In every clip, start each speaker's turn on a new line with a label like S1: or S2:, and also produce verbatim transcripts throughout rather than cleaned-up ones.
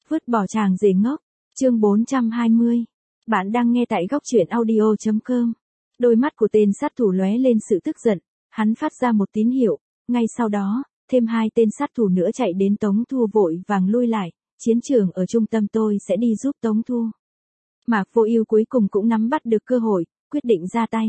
S1: Vứt bỏ chàng rể ngốc, chương bốn trăm hai mươi. Bạn đang nghe tại góc truyện audio chấm com. Đôi mắt của tên sát thủ lóe lên sự tức giận, hắn phát ra một tín hiệu, ngay sau đó, thêm hai tên sát thủ nữa chạy đến Tống Thu vội vàng lui lại, chiến trường ở trung tâm tôi sẽ đi giúp Tống Thu. Mạc Vô Ưu cuối cùng cũng nắm bắt được cơ hội, quyết định ra tay.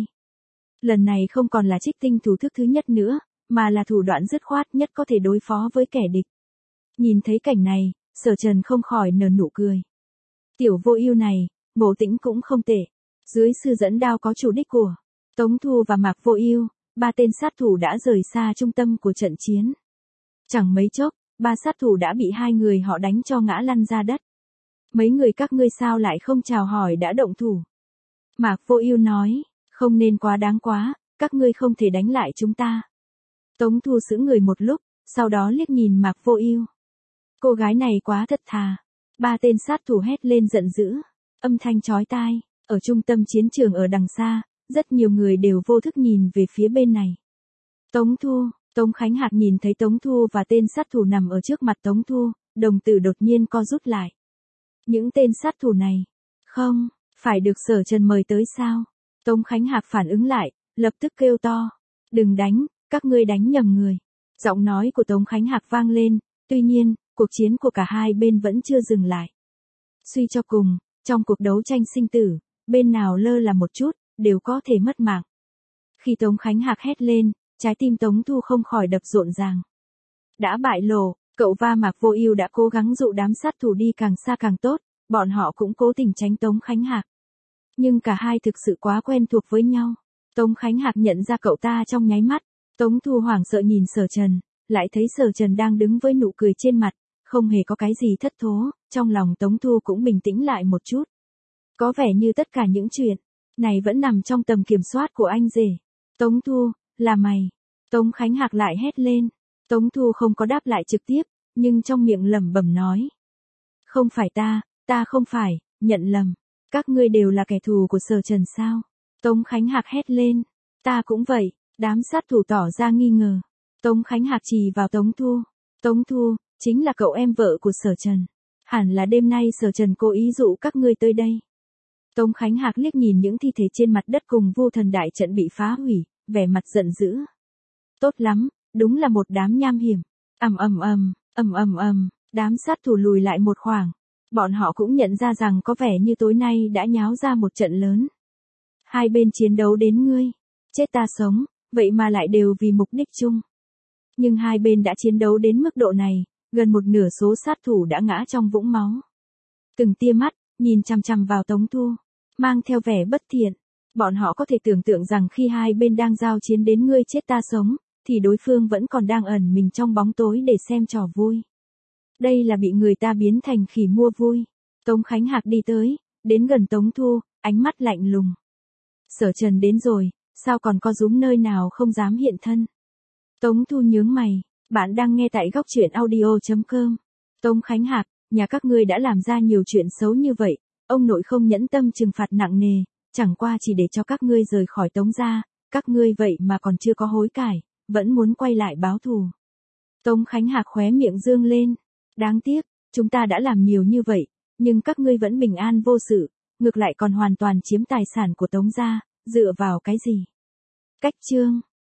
S1: Lần này không còn là trích tinh thủ thức thứ nhất nữa, mà là thủ đoạn dứt khoát nhất có thể đối phó với kẻ địch. Nhìn thấy cảnh này, Sở Trần không khỏi nở nụ cười. Tiểu Vô Ưu này, ngộ tính cũng không tệ. Dưới sự dẫn đao có chủ đích của Tống Thu và Mạc Vô Ưu, ba tên sát thủ đã rời xa trung tâm của trận chiến. Chẳng mấy chốc, ba sát thủ đã bị hai người họ đánh cho ngã lăn ra đất. Mấy người các ngươi sao lại không chào hỏi đã động thủ? Mạc Vô Ưu nói, không nên quá đáng quá, các ngươi không thể đánh lại chúng ta. Tống Thu sững người một lúc, sau đó liếc nhìn Mạc Vô Ưu. Cô gái này quá thật thà. Ba tên sát thủ hét lên giận dữ, âm thanh chói tai, ở trung tâm chiến trường ở đằng xa, rất nhiều người đều vô thức nhìn về phía bên này. Tống Thu, Tống Khánh Hạc nhìn thấy Tống Thu và tên sát thủ nằm ở trước mặt Tống Thu, đồng tử đột nhiên co rút lại. Những tên sát thủ này, không, phải được Sở Trần mời tới sao? Tống Khánh Hạc phản ứng lại, lập tức kêu to, đừng đánh, các ngươi đánh nhầm người. Giọng nói của Tống Khánh Hạc vang lên, tuy nhiên, cuộc chiến của cả hai bên vẫn chưa dừng lại. Suy cho cùng, trong cuộc đấu tranh sinh tử, bên nào lơ là một chút, đều có thể mất mạng. Khi Tống Khánh Hạc hét lên, trái tim Tống Thu không khỏi đập rộn ràng. Đã bại lộ, cậu và Mạc Vô Ưu đã cố gắng dụ đám sát thủ đi càng xa càng tốt, bọn họ cũng cố tình tránh Tống Khánh Hạc. Nhưng cả hai thực sự quá quen thuộc với nhau. Tống Khánh Hạc nhận ra cậu ta trong nháy mắt. Tống Thu hoảng sợ nhìn Sở Trần, lại thấy Sở Trần đang đứng với nụ cười trên mặt, không hề có cái gì thất thố, trong lòng Tống Thu cũng bình tĩnh lại một chút. Có vẻ như tất cả những chuyện này vẫn nằm trong tầm kiểm soát của anh rể. Tống Thu, là mày. Tống Khánh Hạc lại hét lên. Tống Thu không có đáp lại trực tiếp, nhưng trong miệng lẩm bẩm nói. Không phải ta, ta không phải, nhận lầm. Các ngươi đều là kẻ thù của Sở Trần sao? Tống Khánh Hạc hét lên. Ta cũng vậy, đám sát thủ tỏ ra nghi ngờ. Tống Khánh Hạc chỉ vào Tống Thu. Tống Thu, chính là cậu em vợ của Sở Trần. Hẳn là đêm nay Sở Trần cố ý dụ các ngươi tới đây. Tống Khánh Hạc liếc nhìn những thi thể trên mặt đất cùng Vu Thần đại trận bị phá hủy, vẻ mặt giận dữ. Tốt lắm, đúng là một đám nham hiểm. Ầm ầm ầm, ầm ầm ầm, đám sát thủ lùi lại một khoảng. Bọn họ cũng nhận ra rằng có vẻ như tối nay đã nháo ra một trận lớn. Hai bên chiến đấu đến ngươi, chết ta sống, vậy mà lại đều vì mục đích chung. Nhưng hai bên đã chiến đấu đến mức độ này, gần một nửa số sát thủ đã ngã trong vũng máu. Từng tia mắt, nhìn chằm chằm vào Tống Thu, mang theo vẻ bất thiện. Bọn họ có thể tưởng tượng rằng khi hai bên đang giao chiến đến ngươi chết ta sống, thì đối phương vẫn còn đang ẩn mình trong bóng tối để xem trò vui. Đây là bị người ta biến thành khỉ mua vui. Tống Khánh Hạc đi tới, đến gần Tống Thu, ánh mắt lạnh lùng. Sở Trần đến rồi, sao còn có dúm nơi nào không dám hiện thân? Tống Thu nhướng mày, bạn đang nghe tại góc truyện audio chấm com. Tống Khánh Hạc, nhà các ngươi đã làm ra nhiều chuyện xấu như vậy, ông nội không nhẫn tâm trừng phạt nặng nề, chẳng qua chỉ để cho các ngươi rời khỏi Tống gia, các ngươi vậy mà còn chưa có hối cải, vẫn muốn quay lại báo thù. Tống Khánh Hạc khóe miệng dương lên, đáng tiếc, chúng ta đã làm nhiều như vậy, nhưng các ngươi vẫn bình an vô sự, ngược lại còn hoàn toàn chiếm tài sản của Tống gia, dựa vào cái gì? Cách chương